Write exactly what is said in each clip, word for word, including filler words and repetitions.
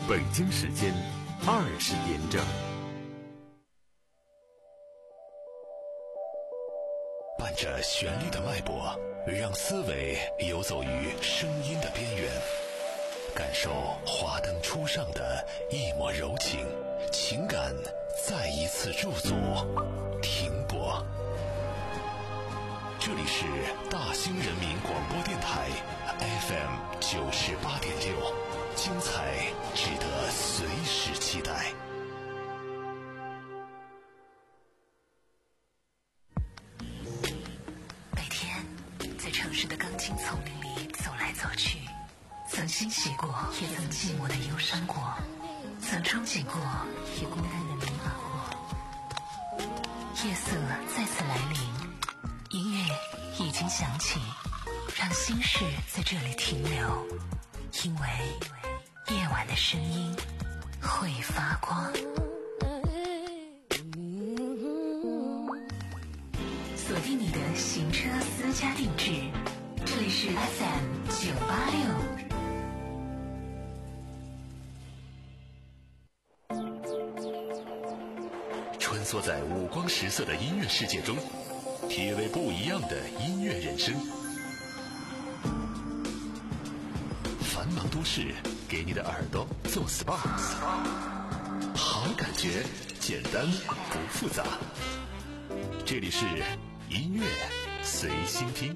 北京时间二十点整。 伴着旋律的脉搏，让思维游走于声音的边缘，感受华灯初上的一抹柔情，情感再一次驻足停泊。这里是大兴人民广播电台 F M 九十八点六，精彩值得随时期待。 每天在城市的钢筋丛林里走来走去，曾欣喜过，也曾寂寞的忧伤过，曾憧憬过，也孤单的迷茫过。夜色再次来临，音乐已经响起，让心事在这里停留，因为夜晚的声音会发光。锁定你的行车私家定制，这里是 F M 九八六。 穿梭在五光十色的音乐世界中，体味不一样的音乐人生。繁忙都市给你的耳朵做 S P A， 好感觉简单不复杂。这里是音乐随心听。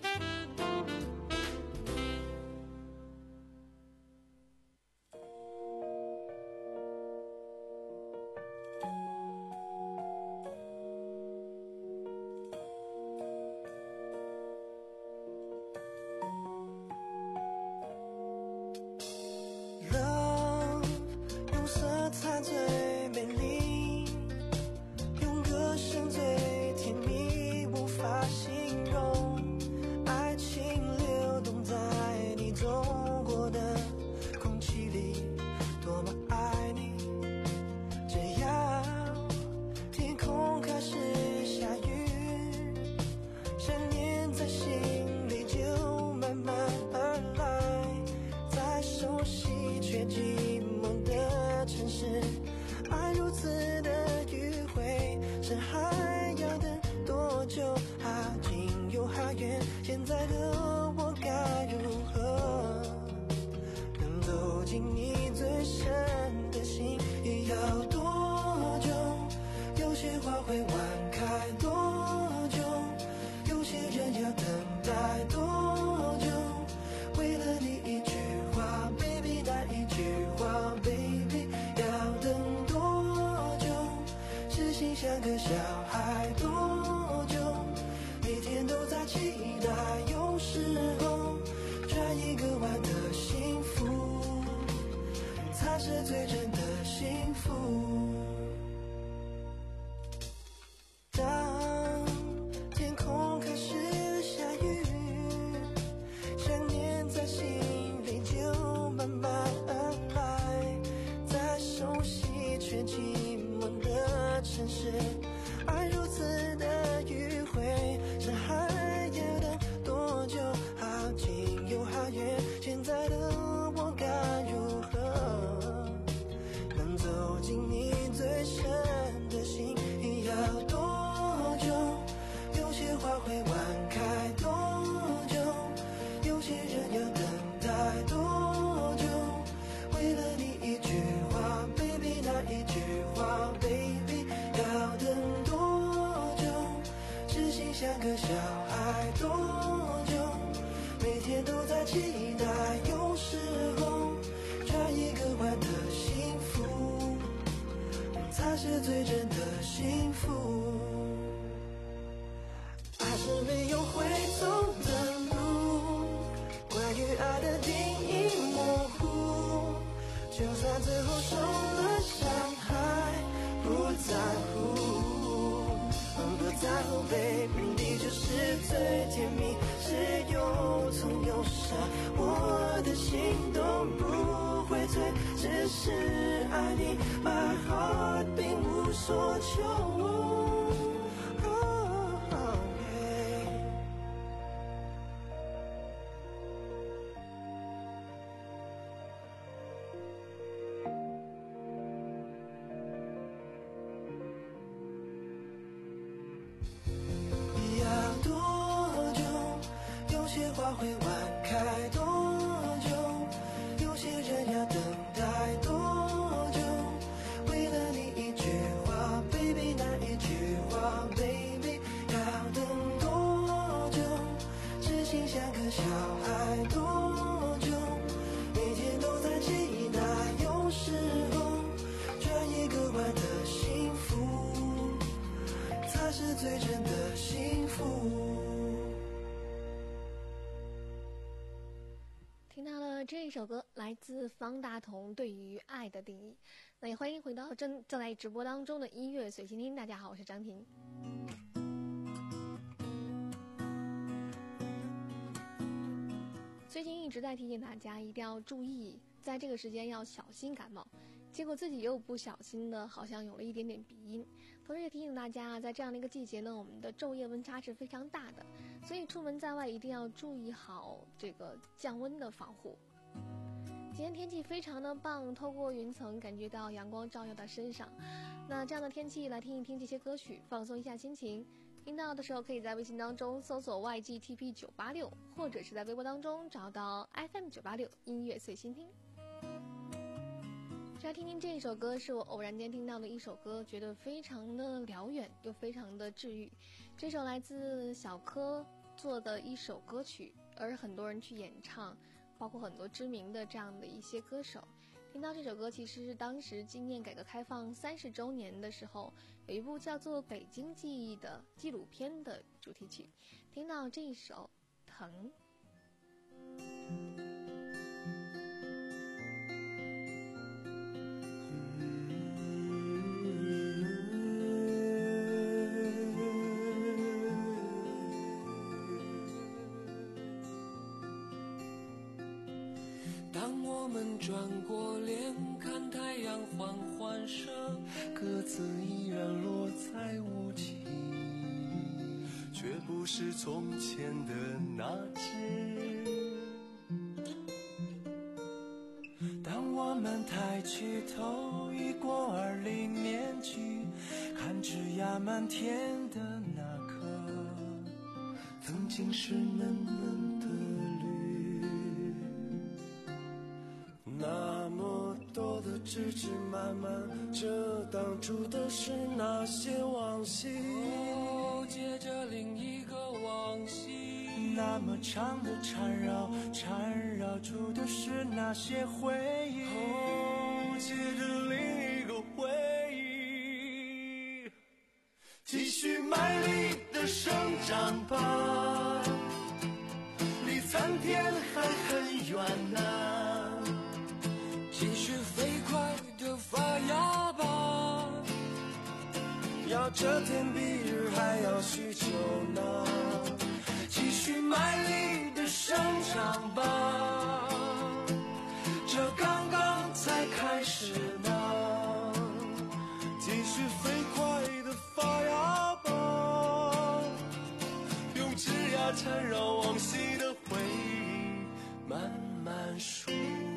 首歌来自方大同对于爱的定义。那也欢迎回到正正在直播当中的音乐随心听。大家好，我是张婷。最近一直在提醒大家一定要注意，在这个时间要小心感冒，结果自己又不小心的好像有了一点点鼻音。同时也提醒大家，在这样的一个季节呢，我们的昼夜温差是非常大的，所以出门在外一定要注意好这个降温的防护。今天天气非常的棒，透过云层感觉到阳光照耀到身上。那这样的天气来听一听这些歌曲，放松一下心情。听到的时候可以在微信当中搜索 Y G T P 九八六， 或者是在微博当中找到 F M 九八六 音乐随心听。来听听这一首歌，是我偶然间听到的一首歌，觉得非常的辽远又非常的治愈。这首来自小柯做的一首歌曲，而很多人去演唱，包括很多知名的这样的一些歌手。听到这首歌，其实是当时纪念改革开放三十周年的时候，有一部叫做《北京记忆》的纪录片的主题曲。听到这一首《疼》。 转过脸看太阳缓缓升，鸽子依然落在无际，却不是从前的那只。当我们抬起头，已过二零年纪，看枝桠满天的那颗，曾经是嫩嫩的那么多的枝枝蔓蔓，遮挡住的是那些往昔，哦，接着另一个往昔。那么长的缠绕，缠绕住的是那些回忆，哦，接着另一个回忆。继续卖力的生长吧，离参天还很远呢，啊。继续飞快地发芽吧，要这天比日还要许久呢。继续卖力地生长吧，这刚刚才开始呢。继续飞快地发芽吧，用枝桠缠绕往昔的回忆，慢慢数。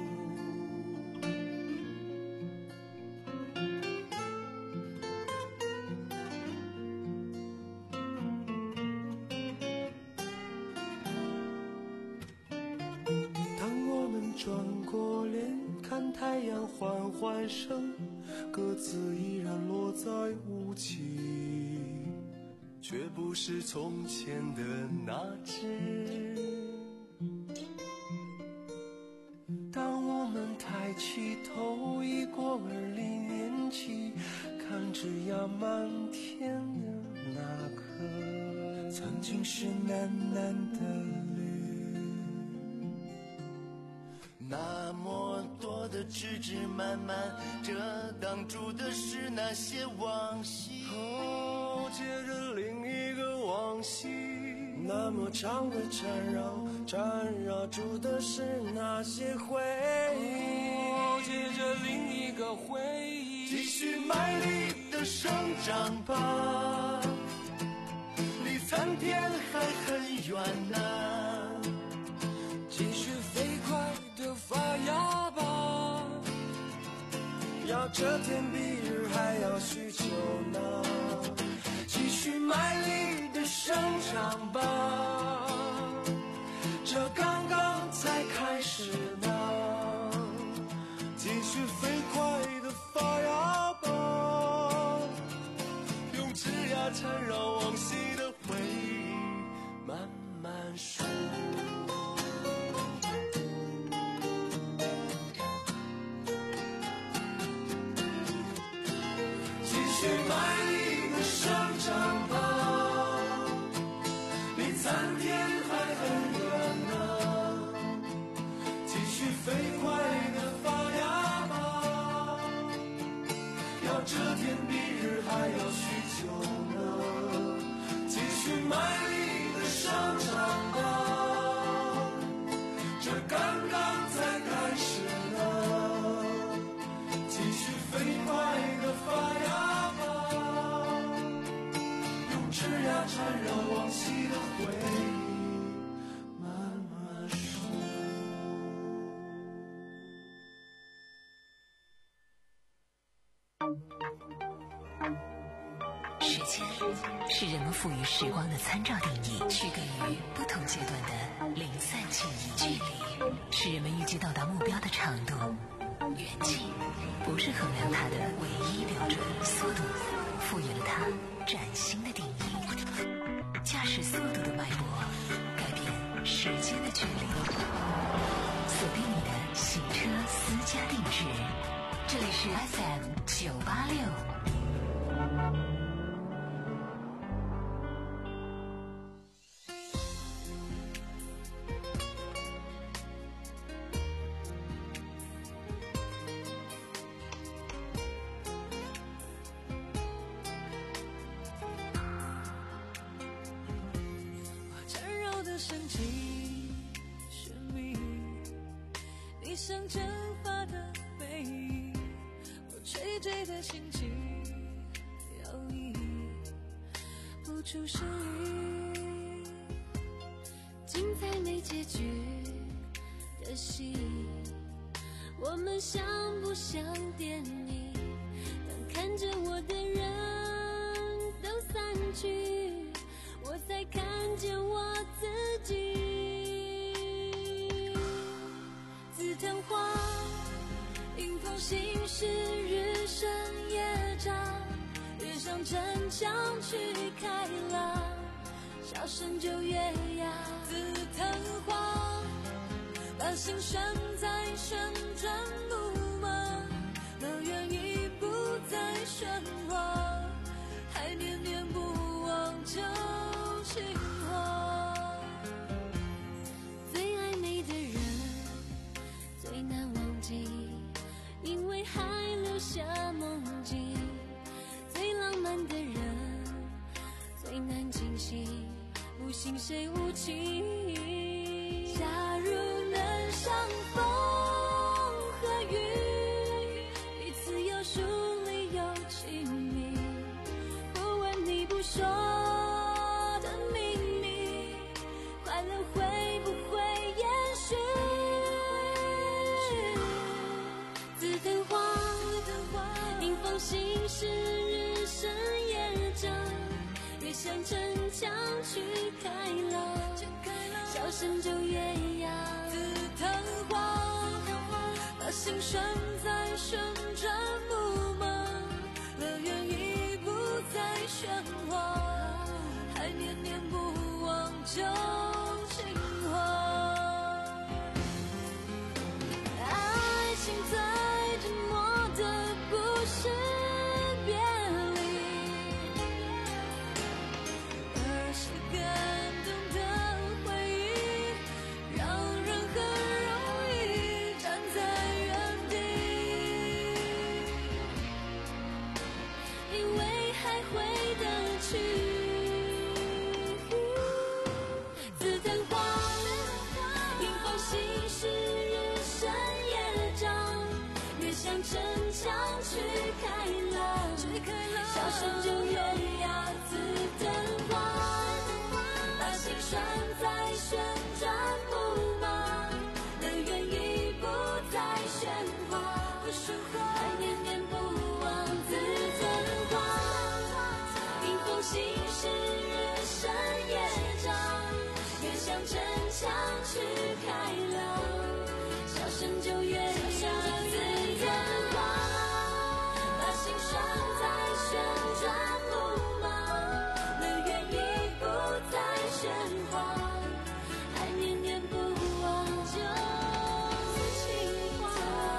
转过脸看太阳缓缓升，鸽子依然落在无际，却不是从前的那只。当我们抬起头，已过二零年纪，看枝桠满天的那颗，曾经是喃喃的绿。那么多的枝枝蔓蔓，遮挡住的是那些往昔，哦，接着另一个往昔。那么长的缠绕，缠绕住的是那些回忆，哦，接着另一个回忆。继续卖力的生长吧，离参天还很远呢，啊。继续飞快的发芽吧，要这天比日还要许久呢。继续卖力的生长吧，这刚刚才开始呢。继续飞快的发芽吧，用枝桠缠绕往昔的回忆，慢慢数。继续卖力的生长吧，离参天还很远呢。继续这天比日还要许久呢，继续卖力的上场吧，这刚刚才开始呢，继续飞快的发芽吧，用枝桠缠绕往昔的回忆慢慢说。 时间是人们赋予时光的参照定义，区隔于不同阶段的零散记忆。距离是人们预计到达目标的长度，远近不是衡量它的唯一标准。速度赋予了它崭新的定义，驾驶速度的脉搏改变时间的距离。锁定你的行车私家定制，这里是 F M 九八六。 升起神秘，你像蒸发的背影，我垂坠的心情摇曳不出声音，精彩没结局的戏，我们像不像电影？当看着我的人都散去，我才看见我自己。紫藤花迎风行驶，日升夜长，越向城墙去开朗，笑声就越哑。紫藤花把心拴在旋转木马，乐园已不再喧哗，还念念不忘旧情话。最暧昧的人最难忘记，因为还留下梦境。最浪漫的人最难惊醒，不信谁无情。假如能相逢和雨，彼此有疏离有亲密，不问你不说的秘密，快乐会不会延续？紫藤花迎风行驶，日升夜长，越向城墙去开朗，笑声就越哑。紫藤花把心拴在旋转木马，乐园已不再喧哗，还念念不忘旧情话。爱情最折磨的不是别离，而是感动的回忆，让人很容易站在原地，因为还回得去。紫藤花迎风行驶，日升夜长，越向城墙去开朗，笑声就越哑。紫藤花把心拴在旋转木马，乐园已不再喧哗，还念念不忘。紫藤花迎风行驶，日升夜长，越向城墙去开朗，笑声就越哑。紫藤花把心拴在旋转木马，乐园已不再喧哗，还念念不忘旧情话。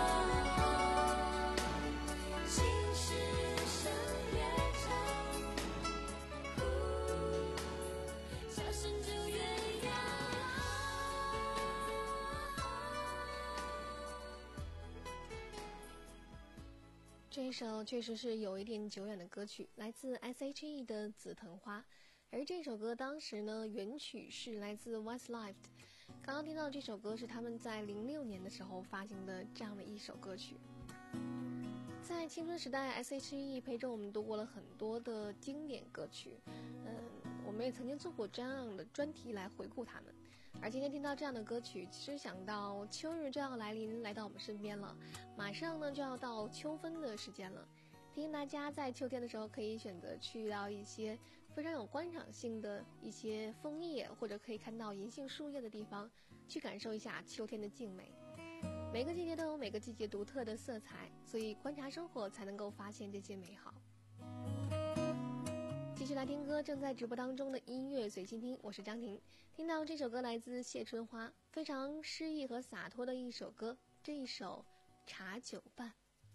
心事声越长，笑声就越哑。 这一首确实是有一点久远的歌曲，来自 S H E 的《紫藤花》，而这首歌当时呢原曲是来自 Westlife。刚刚听到这首歌是他们在零六年的时候发行的这样的一首歌曲。在青春时代 ，S H E 陪着我们度过了很多的经典歌曲，嗯，我们也曾经做过这样的专题来回顾他们。而今天听到这样的歌曲，其实想到秋日就要来临，来到我们身边了，马上呢就要到秋分的时间了。提醒大家在秋天的时候可以选择去到一些非常有观赏性的一些枫叶，或者可以看到银杏树叶的地方，去感受一下秋天的静美。每个季节都有每个季节独特的色彩，所以观察生活才能够发现这些美好。继续来听歌，正在直播当中的音乐随心听，我是张婷。听到这首歌来自谢春花，非常诗意和洒脱的一首歌，这一首茶酒伴。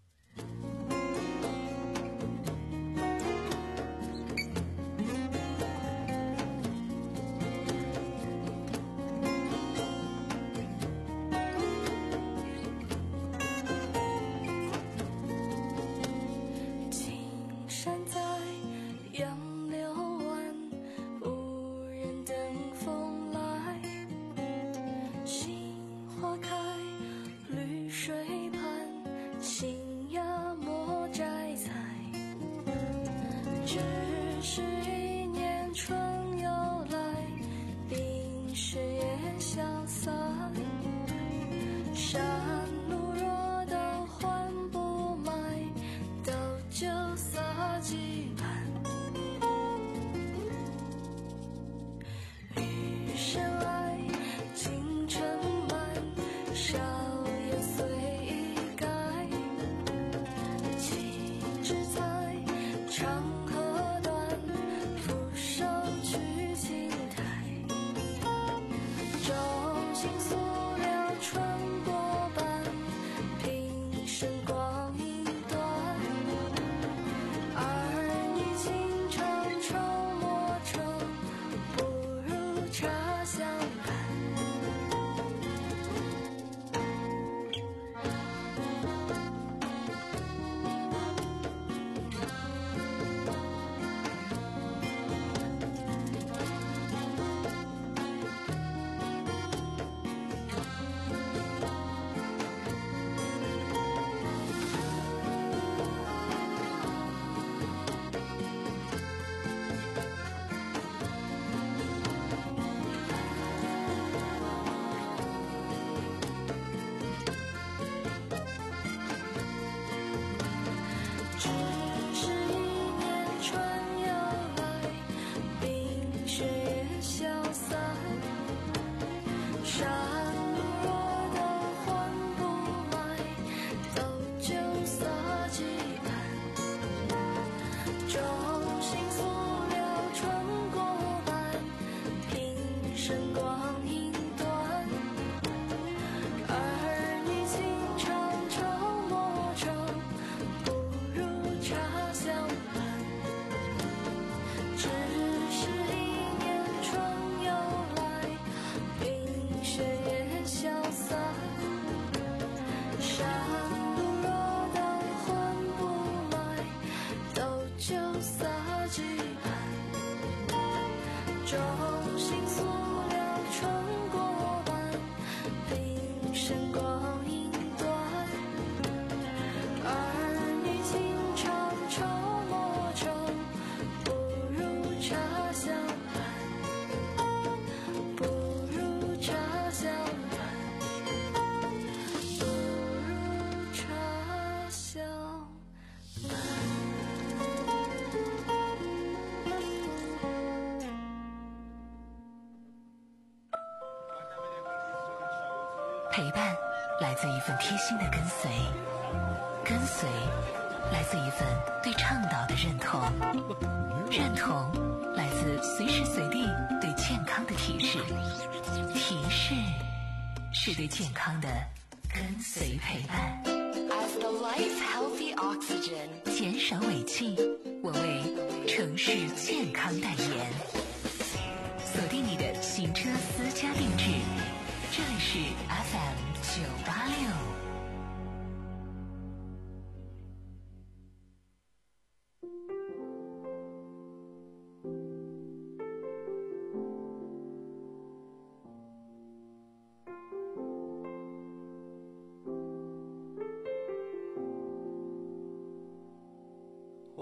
陪伴来自一份贴心的跟随，跟随来自一份对倡导的认同，认同来自随时随地对健康的提示，提示是对健康的跟随陪伴。 As the life healthy oxygen， 减少尾气，我为城市健康代言。锁定你的行车私家定制，这里是 F M 九八六。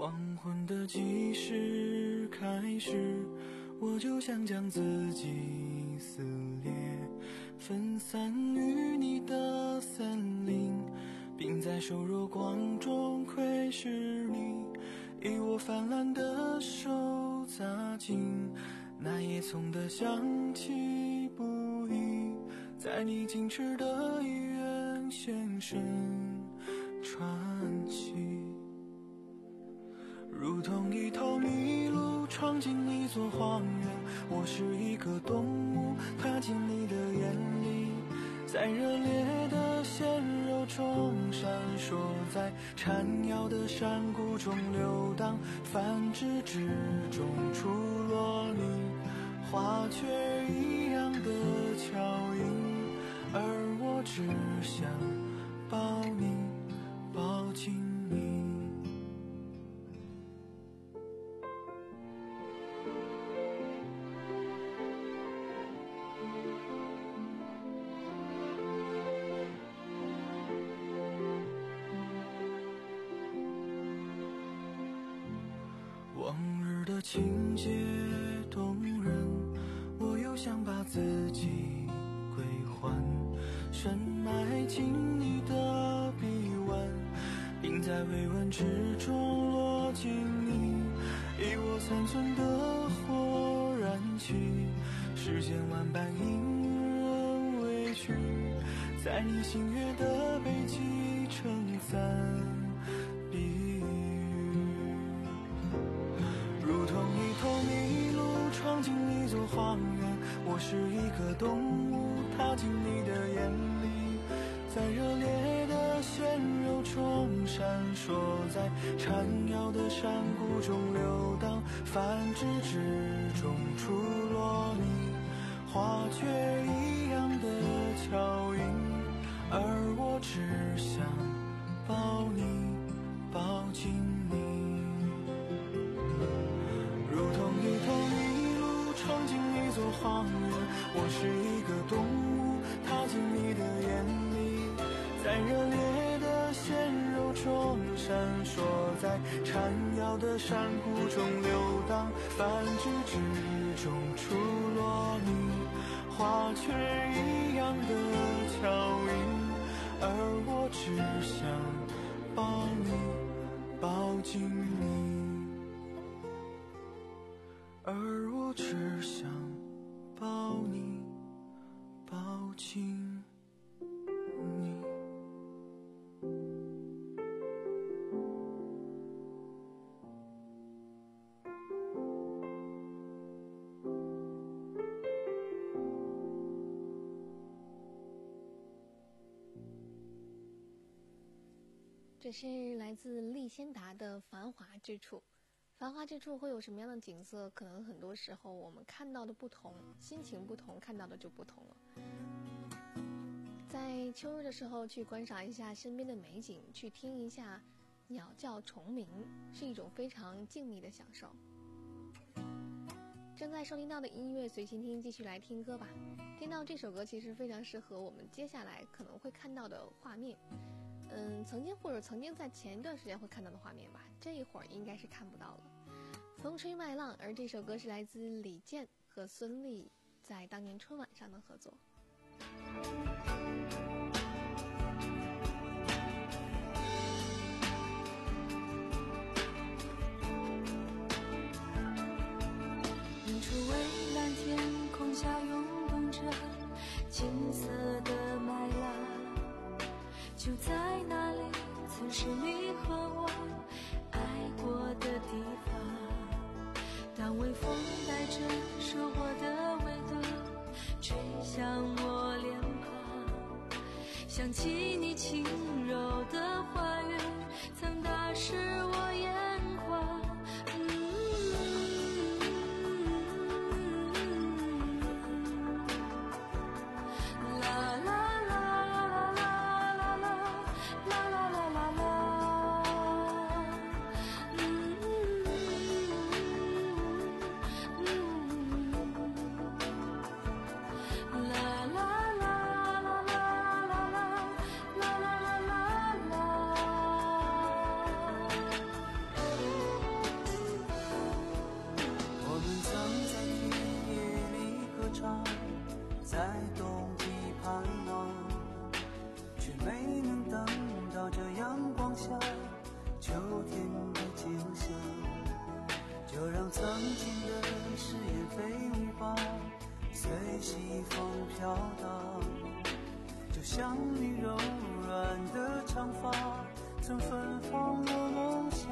黄昏的计时开始，我就想将自己撕裂，分散于你的森林，并在瘦弱光中窥视你以我泛滥的手扎进那叶葱的香气不已，在你矜持的医院现身传奇，如同一头麋鹿闯进一座荒原，我是一个动物踏进你的眼里，在热烈的鲜肉中闪烁，在缠绕的山谷中流荡，繁殖之中出落你花雀一样的巧音，而我只想抱你抱紧你。往日的情节动人，我又想把自己归还，深埋进你的臂弯，并在微温之中落进你以我残存的火燃起，世间万般因人委屈，在你星月的背脊称赞避雨，如同一头麋鹿闯进一座荒原，我是一个动物踏进你的眼里，在热烈的鲜肉中闪烁，在缠绕的山谷中流荡，繁殖之中出落你花雀一样的巧音，而我只想抱你抱紧你，如同一头麋鹿闯进一座荒原，我是一个动物踏进你的眼里，在热烈的鲜肉中闪烁，在缠绕的山谷中流荡，繁殖之中出落你花雀一样的巧音，而我只想抱你抱紧你，而我只想抱你抱紧你。 这是来自利仙达的繁华之处。繁华之处会有什么样的景色？可能很多时候我们看到的不同，心情不同，看到的就不同了。在秋日的时候去观赏一下身边的美景，去听一下鸟叫虫鸣，是一种非常静谧的享受。正在收听到的音乐随心听，继续来听歌吧。听到这首歌其实非常适合我们接下来可能会看到的画面。嗯，曾经或者曾经在前一段时间会看到的画面吧，这一会儿应该是看不到了。风吹麦浪，而这首歌是来自李健和孙俪在当年春晚上的合作。 远处蔚蓝天空下涌动着金色的麦浪，就在那里，曾是你和我爱过的地方。当微风带着收获的味道吹向我脸庞，想起你轻柔的话语曾打湿我眼眶。啦啦啦啦啦啦啦啦啦啦啦啦曾芬芳有梦想。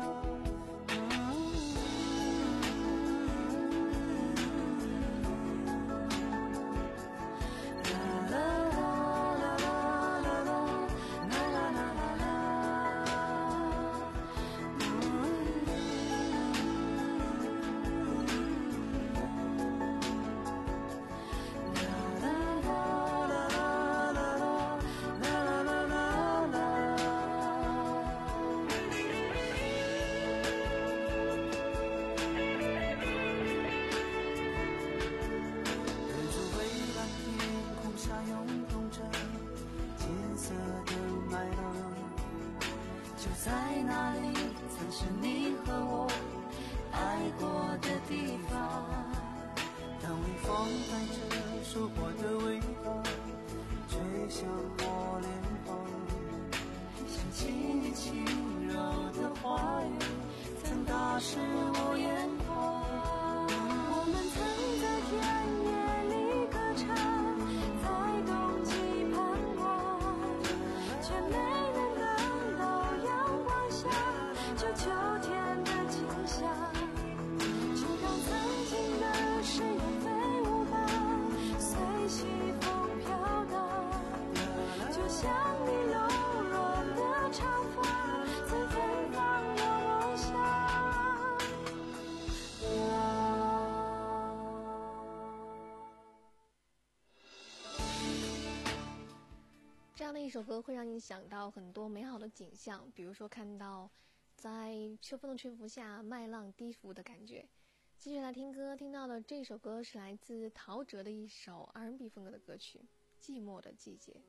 这样的一首歌会让你想到很多美好的景象，比如说看到在秋风的吹拂下麦浪低伏的感觉。继续来听歌，听到的这首歌是来自陶喆的一首 R and B 风格的歌曲《寂寞的季节》。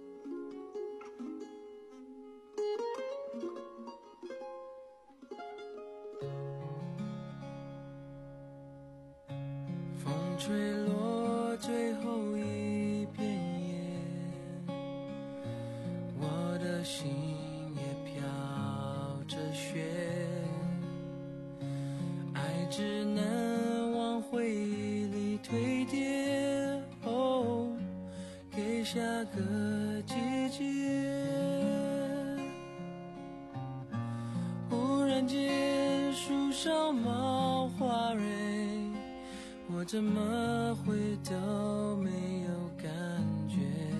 风吹落最后一片叶，我的心也飘着雪，爱只能往回忆里堆叠，哦，给下个季节。忽然间树上冒花蕊，我怎么会都没有感觉，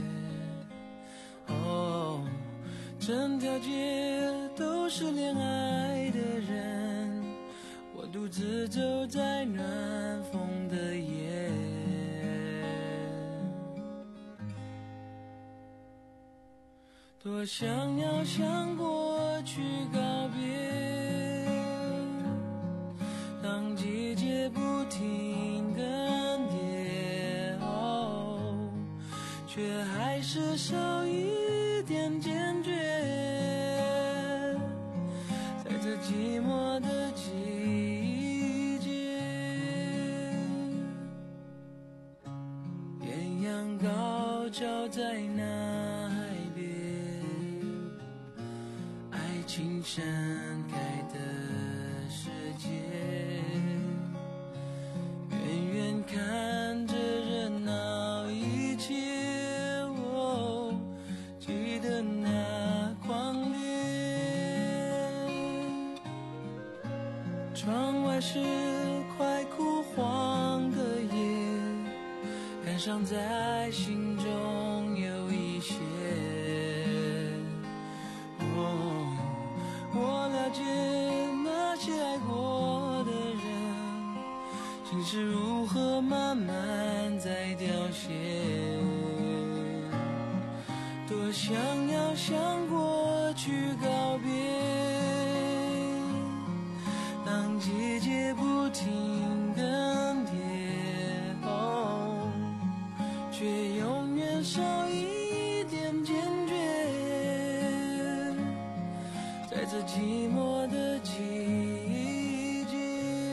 哦，整条街都是恋爱的人，我独自走在暖风的夜，多想要向过去告别，当季节不停更迭，哦，却还是少一点坚决，在这寂寞的季节，艳阳高照在那海边，爱情盛开的世界，远远看着热闹一切，哦，记得那狂烈。窗外是快枯黄的叶，感伤在心中有一些，哦，我了解那些爱过的人，心是如何慢慢在凋谢，多想要向过去告别，当季节不停更迭，哦，却永远少一点坚决，在这寂寞的季节，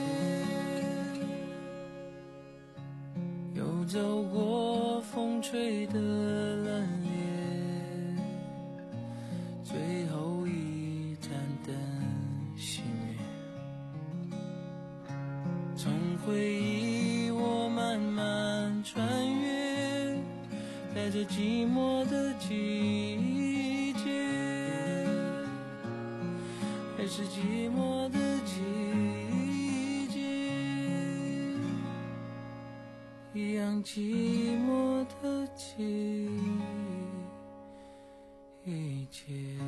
又走过风吹的冷冽，最后一盏灯熄灭，从回忆我慢慢穿越，在这寂寞的季节， 也是寂寞的季节，一样寂寞的季节。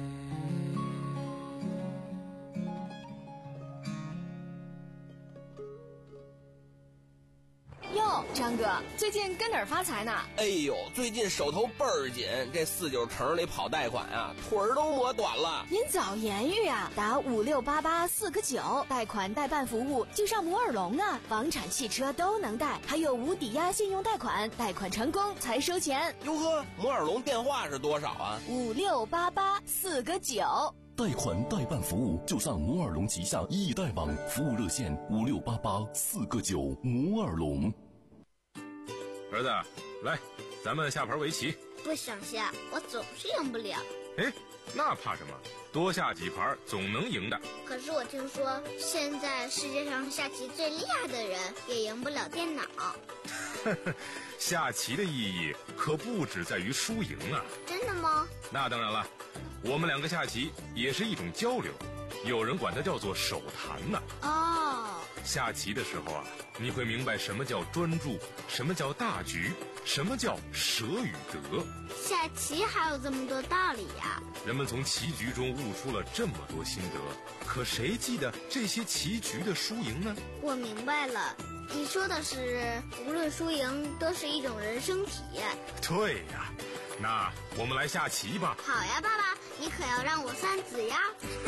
哟，张哥，最近跟哪儿发财呢？ 哎呦，最近手头倍儿紧，这四九城里跑贷款啊，腿儿都磨短了。 您早言语啊，打五六八八四个九，贷款代办服务就上摩尔龙啊，房产、汽车都能贷，还有无抵押信用贷款，贷款成功才收钱。 哟呵，摩尔龙电话是多少啊？ 五六八八四个九。 贷款代办服务就上摩尔龙旗下易贷网，服务热线五六八八四个九。摩尔龙。 儿子，来，咱们下盘围棋。 不想下，我总是赢不了。 哎，那怕什么？多下几盘总能赢的。 可是我听说，现在世界上下棋最厉害的人也赢不了电脑。 下棋的意义可不只在于输赢啊。 真的吗？ 那当然了，我们两个下棋也是一种交流，有人管它叫做手谈呢。 哦， 下棋的时候啊，你会明白什么叫专注，什么叫大局，什么叫舍与得。 下棋还有这么多道理呀！ 人们从棋局中悟出了这么多心得，可谁记得这些棋局的输赢呢？ 我明白了，你说的是无论输赢都是一种人生体验。 对呀，那我们来下棋吧。 好呀，爸爸，你可要让我三子呀。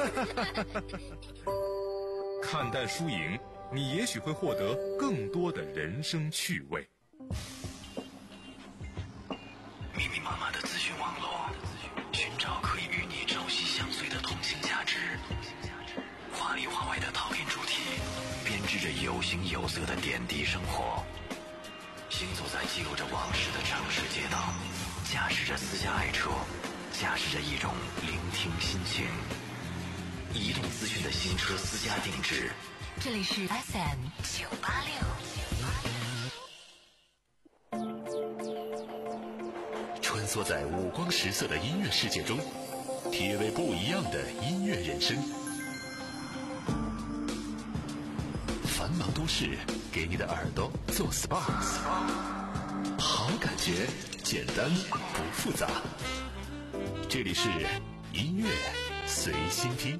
看淡输赢，你也许会获得更多的人生趣味。 密密麻麻的资讯网络，寻找可以与你朝夕相随的同性价值，话里话外的讨论主题，编织着有形有色的点滴生活，行走在记录着往事的城市街道，驾驶着私家爱车，驾驶着一种聆听心情。移动资讯的新车私家定制， 这里是 F M 九八六。 穿梭在五光十色的音乐世界中，体味不一样的音乐人生。繁忙都市给你的耳朵做 S P A， 好感觉简单不复杂。这里是音乐随心听。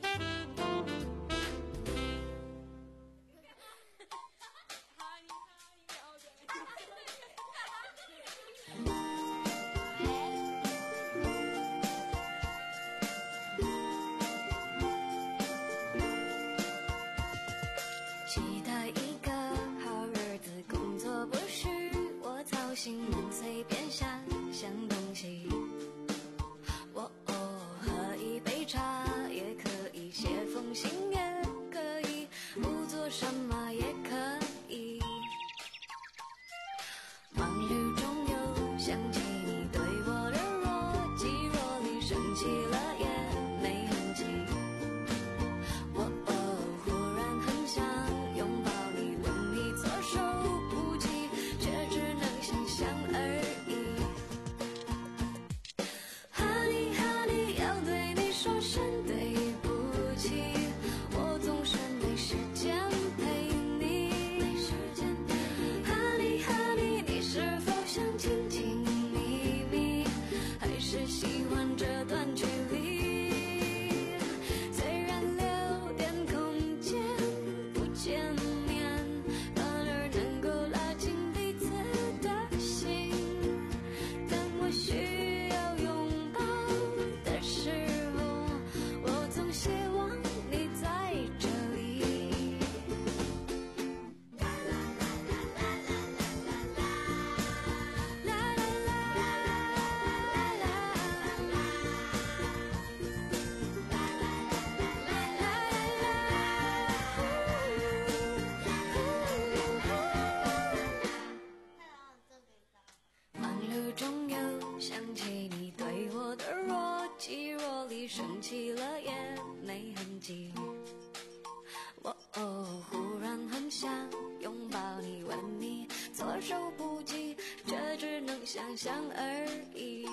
想象而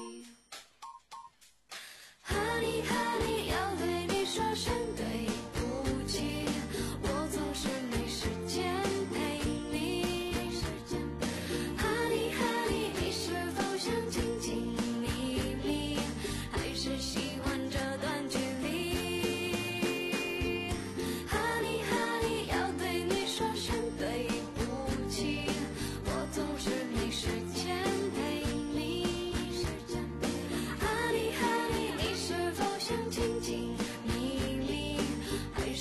已。Honey Honey， 要对你说声对不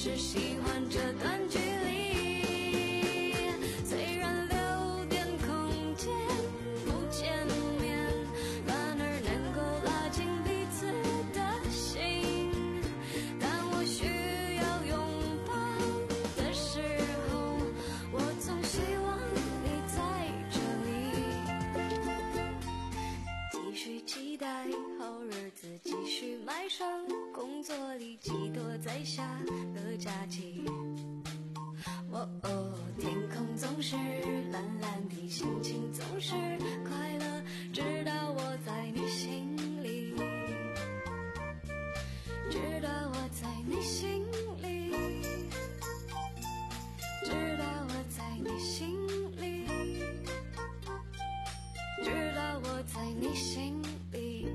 是喜欢这段距离，虽然留点空间不见面，反而能够拉近彼此的心。当我需要拥抱的时候，我总希望你在这里，继续期待好日子，继续迈上工作里寄托在下个假期。哦哦，天空总是蓝蓝的，心情总是快乐，直到我在你心里，直到我在你心里，直到我在你心里，直到我在你心里。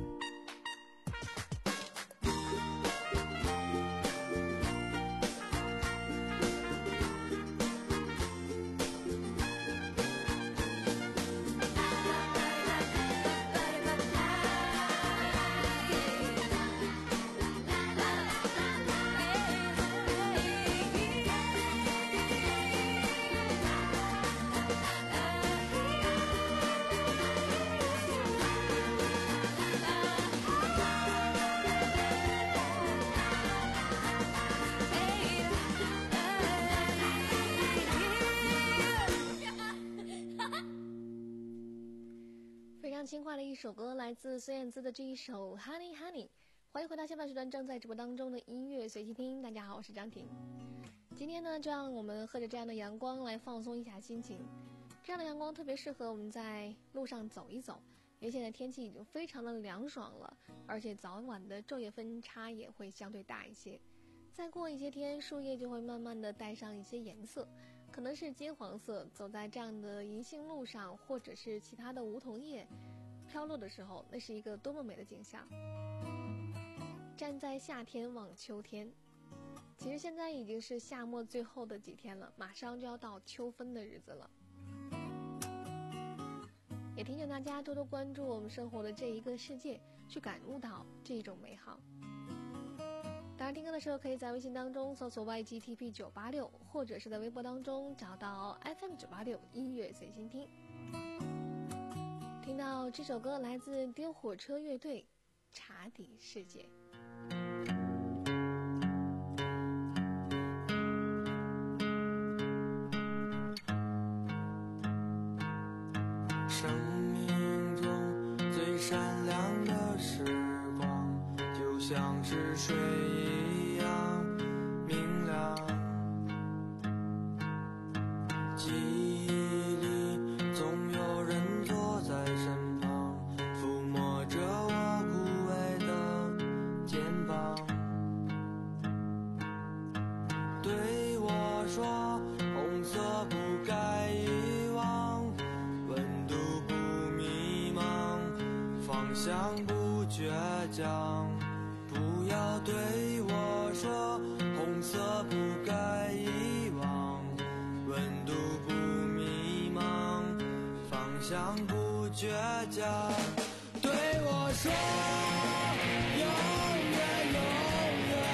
轻快的一首歌，来自孙燕姿的这一首 Honey Honey。 欢迎回到下半时段正在直播当中的音乐随机听，大家好，我是张婷。今天呢，就让我们喝着这样的阳光来放松一下心情。这样的阳光特别适合我们在路上走一走，因为现在天气已经非常的凉爽了，而且早晚的昼夜分差也会相对大一些。再过一些天，树叶就会慢慢的带上一些颜色，可能是金黄色，走在这样的银杏路上，或者是其他的梧桐叶飘落的时候，那是一个多么美的景象。站在夏天望秋天，其实现在已经是夏末最后的几天了，马上就要到秋分的日子了。也提醒大家多多关注我们生活的这一个世界，去感悟到这一种美好。当然听歌的时候可以在微信当中搜索 Y G T P 九八六， 或者是在微博当中找到 F M 九八六 音乐随心听。听到这首歌来自丢火车乐队茶底世界。 生命中最闪亮的时光，就像是水一样明亮。记忆里总有人坐在身旁，抚摸着我枯萎的肩膀，对我说红色不该遗忘，温度不迷茫，方向不倔强。不要对我说红色不该遗忘，温度不迷茫，方向不倔强。对我说永远永远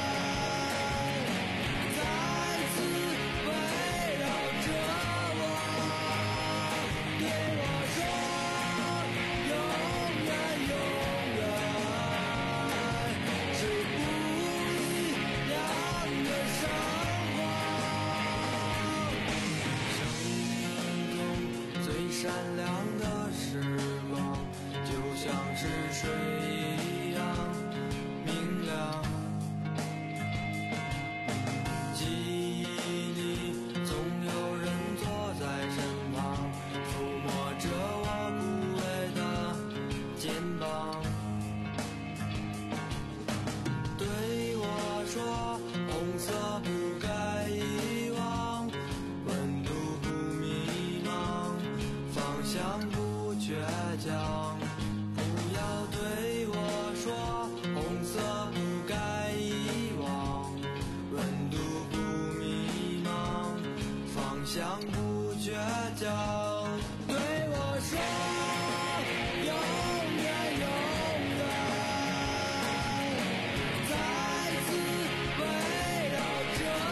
再次围绕着我，对我说永远永远是不一样的生活。生命中最闪亮的时光，就像是水一样明亮。记忆里总有人坐在身旁，抚摸着我枯萎的肩膀，对我说红色不该遗忘，温度不迷茫，方向不倔强。不要对我说红色不该遗忘，温度不迷茫，方向不倔强。对我说永远永远再次围绕着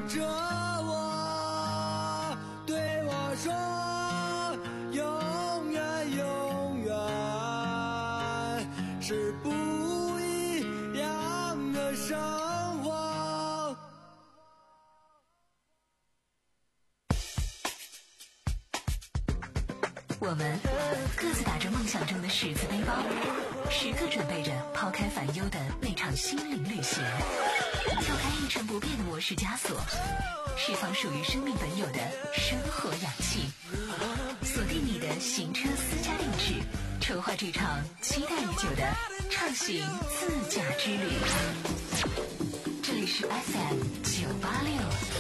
着我，对我说永远永远是不一样的生活。 我们各自打着梦想中的十字背包，时刻准备着抛开烦忧的那场心灵旅行，跳开一成不变的模式枷锁，释放属于生命本有的生活氧气，锁定你的行车私家定制，筹划这场期待已久的畅行自驾之旅。这里是 F M 九八六。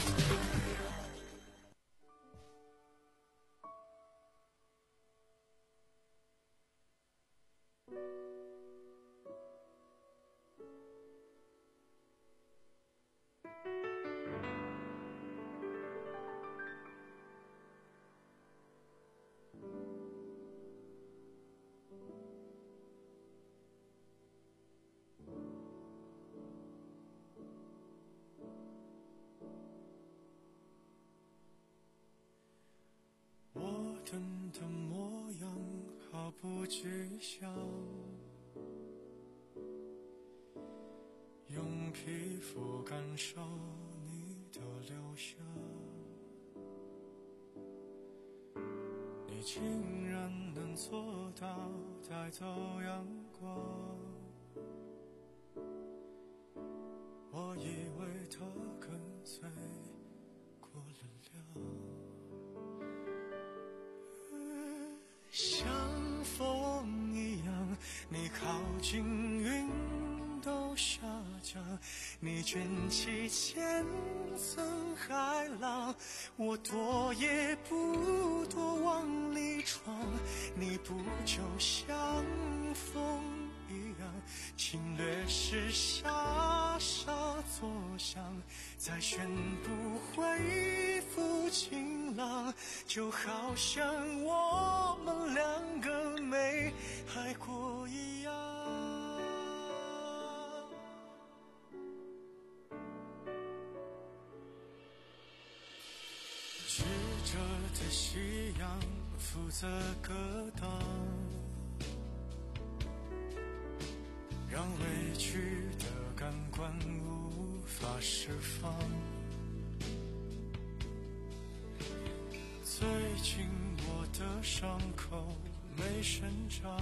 等的模样毫不具象，用皮肤感受你的留下，你竟然能做到带走阳光，我以为它跟随过了量，像风一样你靠近云都下降，你卷起千层海浪，我躲也不躲往里闯，你不就像风一样侵略时傻傻作响，再宣布恢复晴朗，就好像我们两个没爱过一样。执着的夕阳负责格挡，让委屈的感官无法释放。最近我的伤口没生长，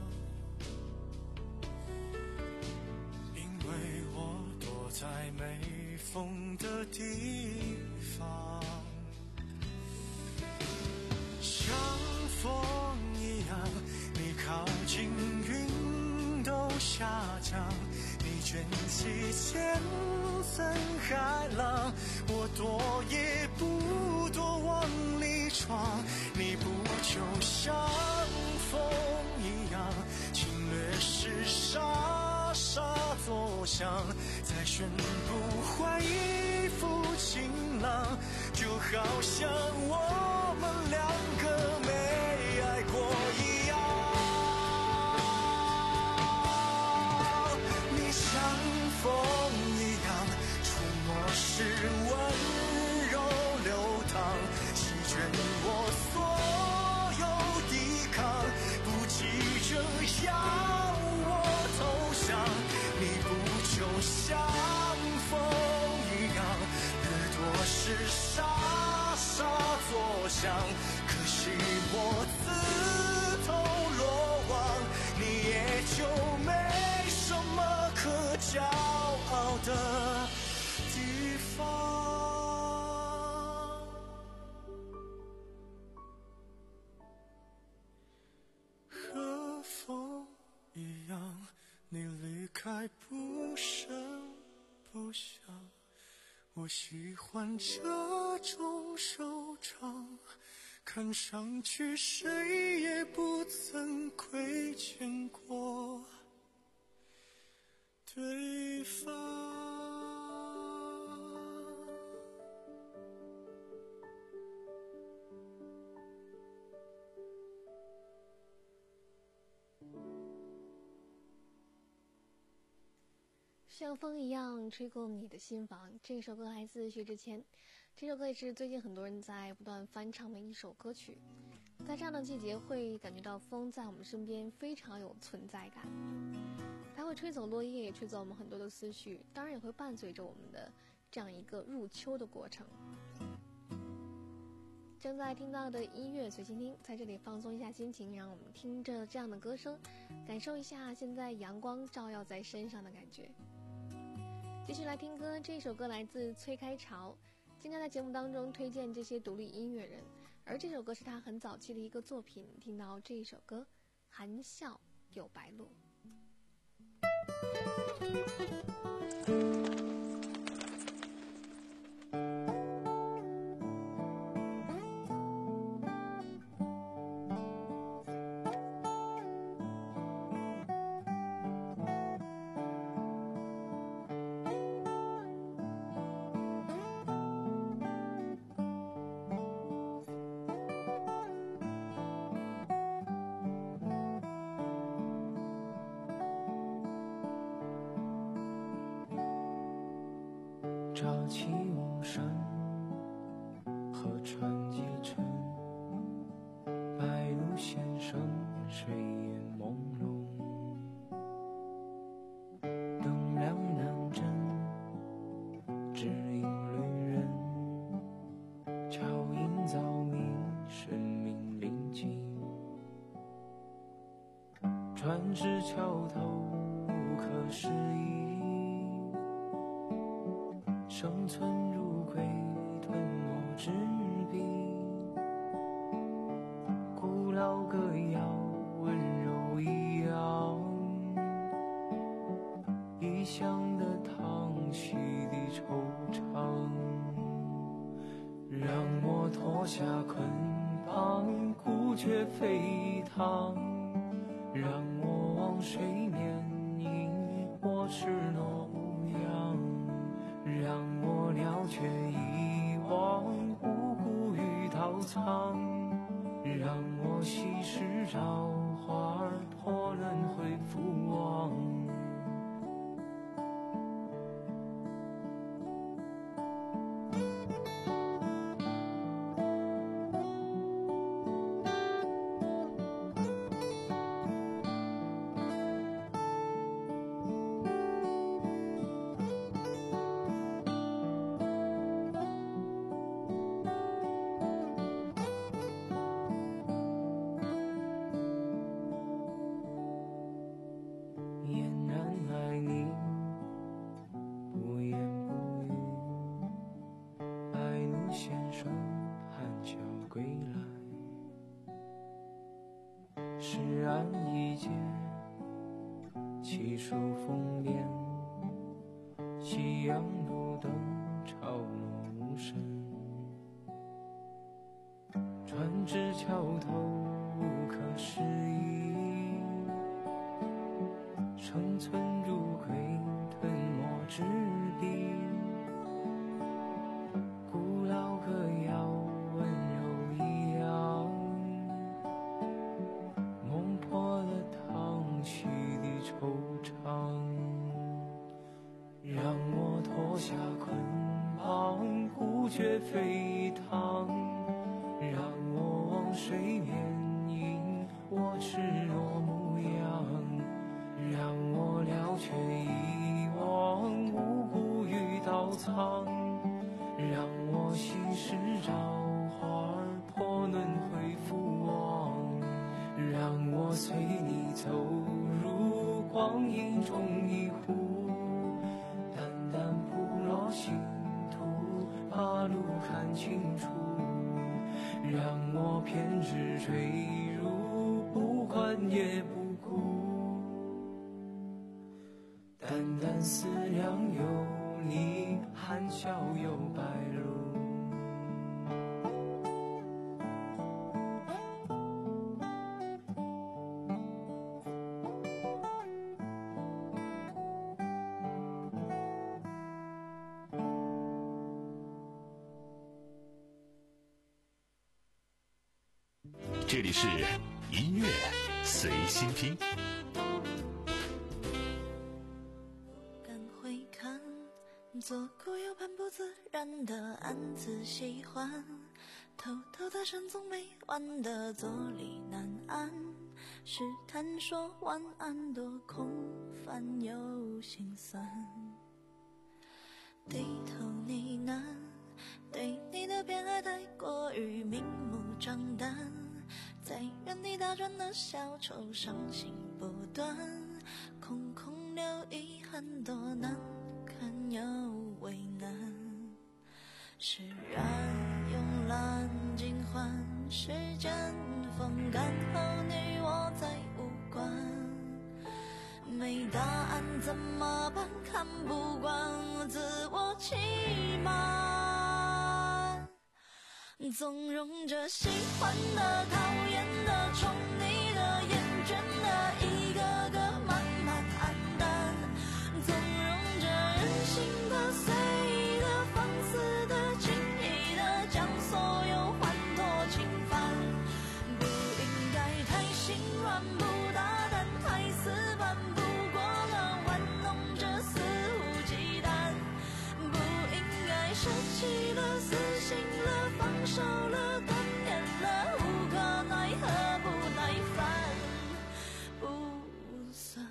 因为我躲在没风的地方，像风一样你靠近云都下降，你卷起千层海浪，我躲也不躲往里闯，你不就像风一样侵略时傻傻作响，再宣布恢复晴朗，就好像我们两个没爱过一样。你像风一样触摸时温柔流淌，席卷我所有抵抗，不急着要我投降，你不就像风一样耳朵是傻傻作响，可惜我自投罗网，你也就没什么可骄傲的地方。和风一样你离开不声不响，我喜欢这种收场，看上去谁也不曾亏欠过对方。 像风一样吹过你的心房。这首歌来自薛之谦，这首歌也是最近很多人在不断翻唱的一首歌曲。在这样的季节，会感觉到风在我们身边非常有存在感，它会吹走落叶，也吹走我们很多的思绪，当然也会伴随着我们的这样一个入秋的过程。正在听到的音乐随心听，在这里放松一下心情，让我们听着这样的歌声，感受一下现在阳光照耀在身上的感觉。继续来听歌，这首歌来自崔开潮，今天在节目当中推荐这些独立音乐人，而这首歌是他很早期的一个作品。听到这一首歌，含笑有白鹭。 乍起雾山，河川几程，白鹭先生，水烟朦胧。灯亮南镇，只引旅人，桥影早明，生命临近。船至桥头，无可思议。生存如鬼，吞没纸笔。古老歌谣，温柔一样，异乡的叹息的惆怅。让我脱下捆绑，孤绝飞腾。让我往水面迎我赤裸模样。让我了却遗忘无辜与刀藏，让我稀释朝花破轮回复往。诗案一节，七树风帘，夕阳路灯潮落无声。船至桥头，无可思议。生存如鬼，吞没纸笔。古老歌谣，温柔一样。梦破了叹息的惆怅，让我脱下捆绑，孤绝飞腾。让我往水面迎我赤裸模样。让我了却遗忘无辜与刀藏。让我稀释朝花破轮回复往。让我随你走入光阴中一壶，淡淡铺落星途，把路看清楚。让我偏执坠入，不管也不顾。淡淡思量有你，含笑有白鹭。 这里是音乐随心听。 赶回做过又蛮不自然的暗自喜欢，偷偷的深总没完的坐立难安，试探说晚安多空泛又心酸，低头呢喃，对你的偏爱太过于明目张胆，在原地打转的小丑伤心不断，空空留遗憾多难堪又为难，释然慵懒尽欢，时间风干后你我再无关，没答案怎么办？看不惯自我欺瞒，纵容着喜欢的、讨厌的、宠你的、厌倦的，一个个慢慢黯淡，纵容着任性的、随意的、放肆的、轻易的，将所有欢脱侵犯，不应该太心软，不大胆，太死板，不过了玩弄着肆无忌惮，不应该舍弃了、死心了、放手了、断念了，无可奈何不耐烦不算，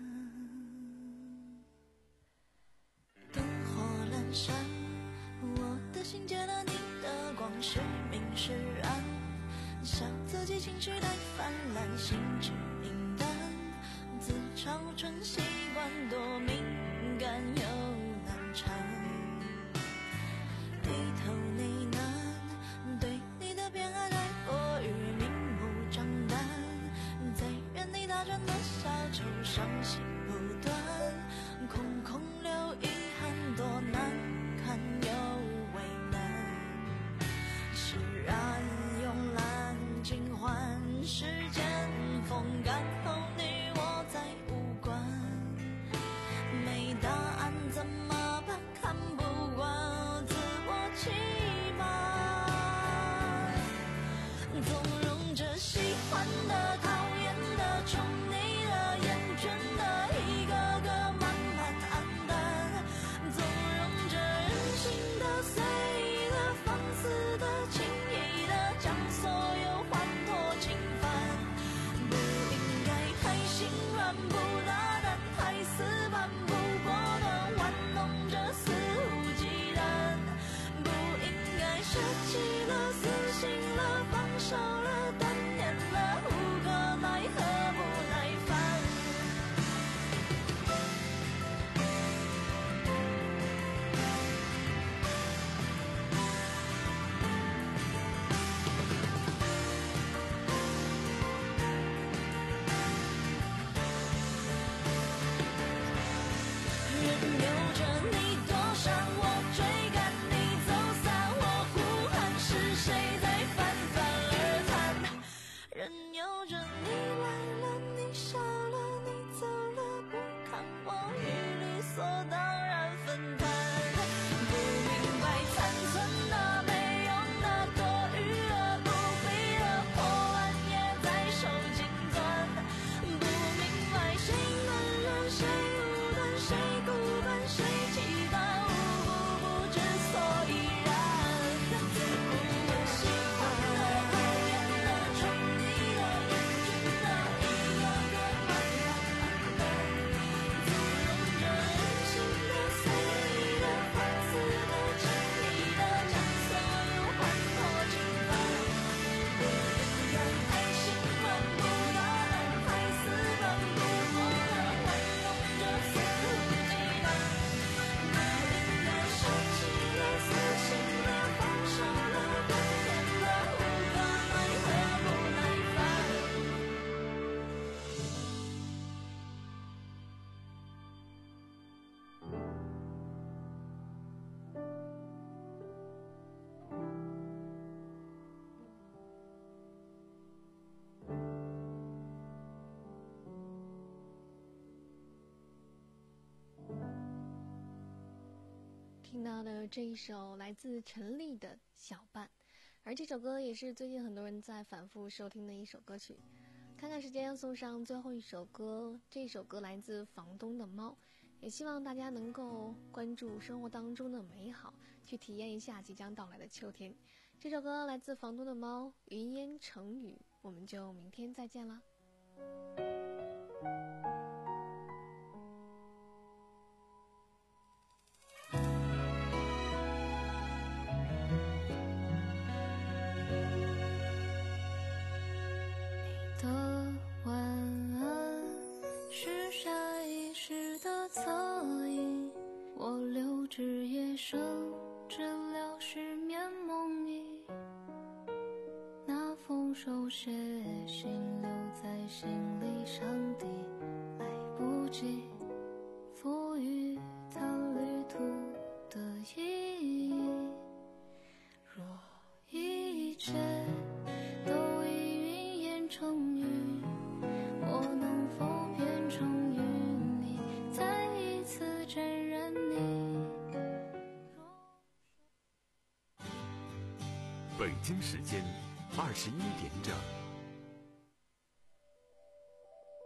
灯火阑珊，我的心借了你的光，是明是暗，笑自己情绪太泛滥，心智平淡，自嘲成习惯，多敏感又难缠，低头呢喃，对你的偏爱太过于明目张胆，在原地打转的小丑伤心不断，空空留遗憾多难堪又为难，释然慵懒尽欢，时间风干后你我再无关，没答案怎么办？看不惯自我欺瞒，纵容着喜欢的、讨厌的、宠你的、厌倦的，一个个慢慢黯淡，纵容着任性的、随意的、放肆的、轻易的，将所有欢脱侵犯，不应该太心软，不大胆，太死板，不果断，玩弄着肆无忌惮，不应该舍弃了、死心了、放手了、断念了，无可奈何不耐烦。任由着你躲闪，我追赶你走散，我呼喊是谁在泛泛而谈，任由着你来了，你笑了，你走了，不看我与理所当然分担，不明白残存的、没用的、多余的、不必的、破烂也在手紧攥，不明白谁暖人，谁无端，谁孤单，谁期待，无不不知所以然，我喜欢的、讨厌的、宠你的、厌倦的，一个个慢慢黯淡，纵容着任性的、随意的、放肆的、轻易的，将所有欢脱侵犯，不应该太心软，不大胆，太死板，不过了玩弄着肆无忌惮，不应该舍弃了、死心了、放手了、断念了，无可奈何不耐烦。 听到的这一首来自陈粒的《小伴》，而这首歌也是最近很多人在反复收听的一首歌曲。看看时间，送上最后一首歌，这首歌来自房东的猫， 也希望大家能够关注生活当中的美好，去体验一下即将到来的秋天。这首歌来自房东的猫，云烟成雨，我们就明天再见啦。 你的晚安是下意识的侧影，我留至夜深治疗失眠梦呓，那封手写信留在心里，上帝来不及赋予它旅途的意义。若一切都已云烟成雨，我能否变成与你再一次沾染你？ 北京时间二十一点整。